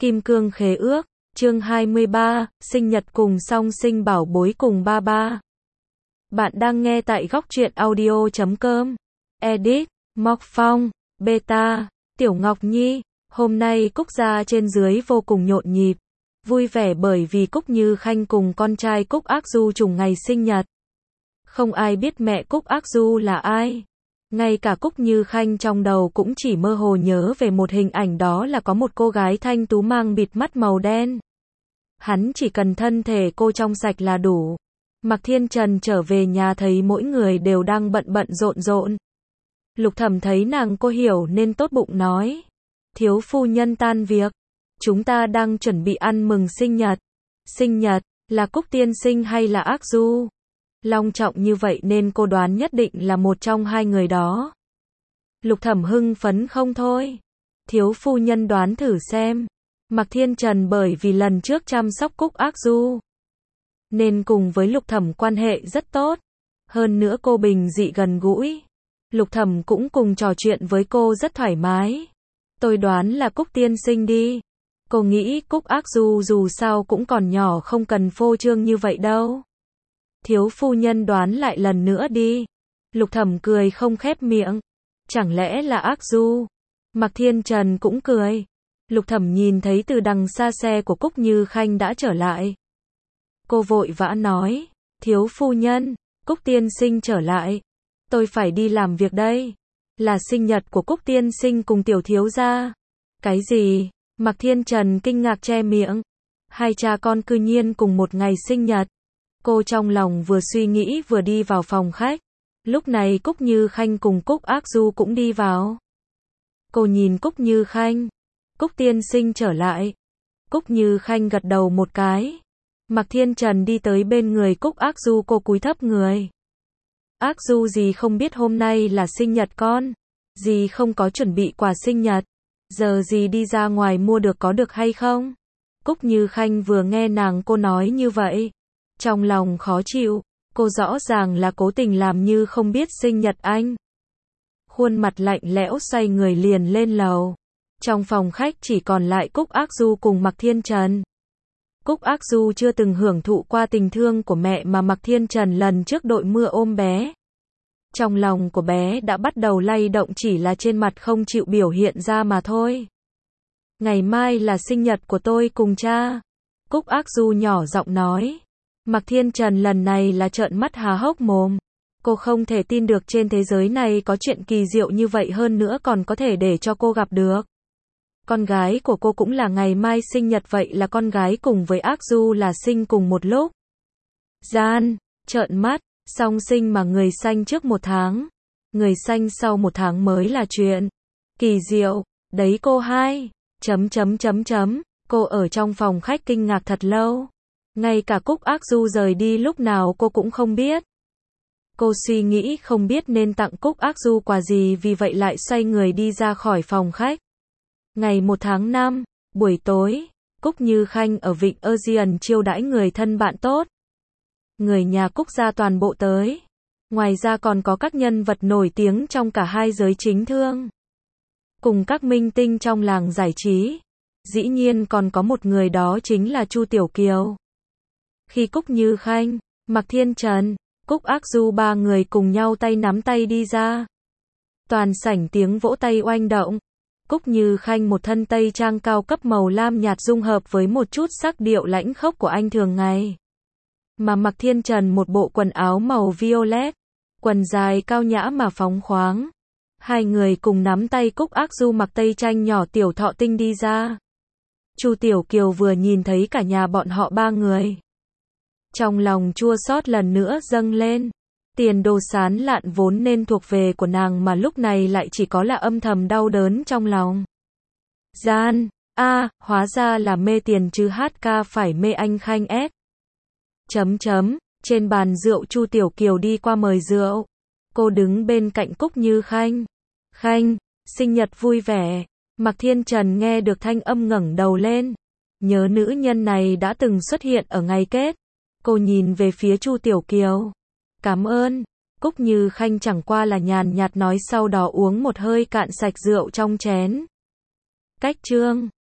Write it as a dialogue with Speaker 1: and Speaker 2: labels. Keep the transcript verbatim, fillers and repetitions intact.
Speaker 1: Kim cương khế ước, chương hai mươi ba, sinh nhật cùng song sinh bảo bối cùng ba ba. Bạn đang nghe tại góc truyện audio chấm com. Edit, Mộc Phong, Beta, Tiểu Ngọc Nhi. Hôm nay Cúc gia trên dưới vô cùng nhộn nhịp, vui vẻ bởi vì Cúc Như Khanh cùng con trai Cúc Ác Du trùng ngày sinh nhật. Không ai biết mẹ Cúc Ác Du là ai. Ngay cả Cúc Như Khanh trong đầu cũng chỉ mơ hồ nhớ về một hình ảnh, đó là có một cô gái thanh tú mang bịt mắt màu đen. Hắn chỉ cần thân thể cô trong sạch là đủ. Mạc Thiên Trần trở về nhà thấy mỗi người đều đang bận bận rộn rộn. Lục Thẩm thấy nàng cô hiểu nên tốt bụng nói: thiếu phu nhân tan việc, chúng ta đang chuẩn bị ăn mừng sinh nhật. Sinh nhật, là Cúc tiên sinh hay là Ác Du? Long trọng như vậy nên cô đoán nhất định là một trong hai người đó. Lục Thẩm hưng phấn không thôi. Thiếu phu nhân đoán thử xem. Mạc Thiên Trần bởi vì lần trước chăm sóc Cúc Ác Du nên cùng với Lục Thẩm quan hệ rất tốt. Hơn nữa cô bình dị gần gũi. Lục Thẩm cũng cùng trò chuyện với cô rất thoải mái. Tôi đoán là Cúc tiên sinh đi. Cô nghĩ Cúc Ác Du dù sao cũng còn nhỏ, không cần phô trương như vậy đâu. Thiếu phu nhân đoán lại lần nữa đi. Lục Thẩm cười không khép miệng. Chẳng lẽ là Ác Du? Mạc Thiên Trần cũng cười. Lục Thẩm nhìn thấy từ đằng xa xe của Cúc Như Khanh đã trở lại. Cô vội vã nói: thiếu phu nhân, Cúc tiên sinh trở lại. Tôi phải đi làm việc đây. Là sinh nhật của Cúc tiên sinh cùng tiểu thiếu gia. Cái gì? Mạc Thiên Trần kinh ngạc che miệng. Hai cha con cư nhiên cùng một ngày sinh nhật. Cô trong lòng vừa suy nghĩ vừa đi vào phòng khách. Lúc này Cúc Như Khanh cùng Cúc Ác Du cũng đi vào. Cô nhìn Cúc Như Khanh. Cúc tiên sinh trở lại. Cúc Như Khanh gật đầu một cái. Mạc Thiên Trần đi tới bên người Cúc Ác Du, cô cúi thấp người. Ác Du, dì không biết hôm nay là sinh nhật con. Dì không có chuẩn bị quà sinh nhật. Giờ dì đi ra ngoài mua được có được hay không? Cúc Như Khanh vừa nghe nàng cô nói như vậy, trong lòng khó chịu. Cô rõ ràng là cố tình làm như không biết sinh nhật anh. Khuôn mặt lạnh lẽo xoay người liền lên lầu. Trong phòng khách chỉ còn lại Cúc Ác Du cùng Mạc Thiên Trần. Cúc Ác Du chưa từng hưởng thụ qua tình thương của mẹ mà Mạc Thiên Trần lần trước đội mưa ôm bé. Trong lòng của bé đã bắt đầu lay động, chỉ là trên mặt không chịu biểu hiện ra mà thôi. Ngày mai là sinh nhật của tôi cùng cha. Cúc Ác Du nhỏ giọng nói. Mạc Thiên Trần lần này là trợn mắt há hốc mồm. Cô không thể tin được trên thế giới này có chuyện kỳ diệu như vậy, hơn nữa còn có thể để cho cô gặp được. Con gái của cô cũng là ngày mai sinh nhật, vậy là con gái cùng với Ác Du là sinh cùng một lúc. Gian, trợn mắt, song sinh mà người sanh trước một tháng, người sanh sau một tháng mới là chuyện kỳ diệu, đấy cô hai, chấm chấm chấm chấm, cô ở trong phòng khách kinh ngạc thật lâu. Ngay cả Cúc Ác Du rời đi lúc nào cô cũng không biết. Cô suy nghĩ không biết nên tặng Cúc Ác Du quà gì, vì vậy lại xoay người đi ra khỏi phòng khách. Ngày một tháng năm, buổi tối, Cúc Như Khanh ở Vịnh Ocean chiêu đãi người thân bạn tốt. Người nhà Cúc gia toàn bộ tới. Ngoài ra còn có các nhân vật nổi tiếng trong cả hai giới chính thương, cùng các minh tinh trong làng giải trí. Dĩ nhiên còn có một người, đó chính là Chu Tiểu Kiều. Khi Cúc Như Khanh, Mạc Thiên Trần, Cúc Ác Du ba người cùng nhau tay nắm tay đi ra, toàn sảnh tiếng vỗ tay oanh động. Cúc Như Khanh một thân tây trang cao cấp màu lam nhạt dung hợp với một chút sắc điệu lãnh khốc của anh thường ngày. Mà Mạc Thiên Trần một bộ quần áo màu violet, quần dài cao nhã mà phóng khoáng. Hai người cùng nắm tay, Cúc Ác Du mặc tây tranh nhỏ tiểu thọ tinh đi ra. Chu Tiểu Kiều vừa nhìn thấy cả nhà bọn họ ba người, trong lòng chua xót lần nữa dâng lên. Tiền đồ sán lạn vốn nên thuộc về của nàng mà lúc này lại chỉ có là âm thầm đau đớn trong lòng. Gian, a, à, hóa ra là mê tiền chứ hát ca phải mê anh Khanh ép. Chấm chấm, trên bàn rượu Chu Tiểu Kiều đi qua mời rượu. Cô đứng bên cạnh Cúc Như Khanh. Khanh, sinh nhật vui vẻ. Mạc Thiên Trần nghe được thanh âm ngẩng đầu lên. Nhớ nữ nhân này đã từng xuất hiện ở ngày kết. Cô nhìn về phía Chu Tiểu Kiều. Cảm ơn. Cúc Như Khanh chẳng qua là nhàn nhạt nói, sau đó uống một hơi cạn sạch rượu trong chén. Cách chương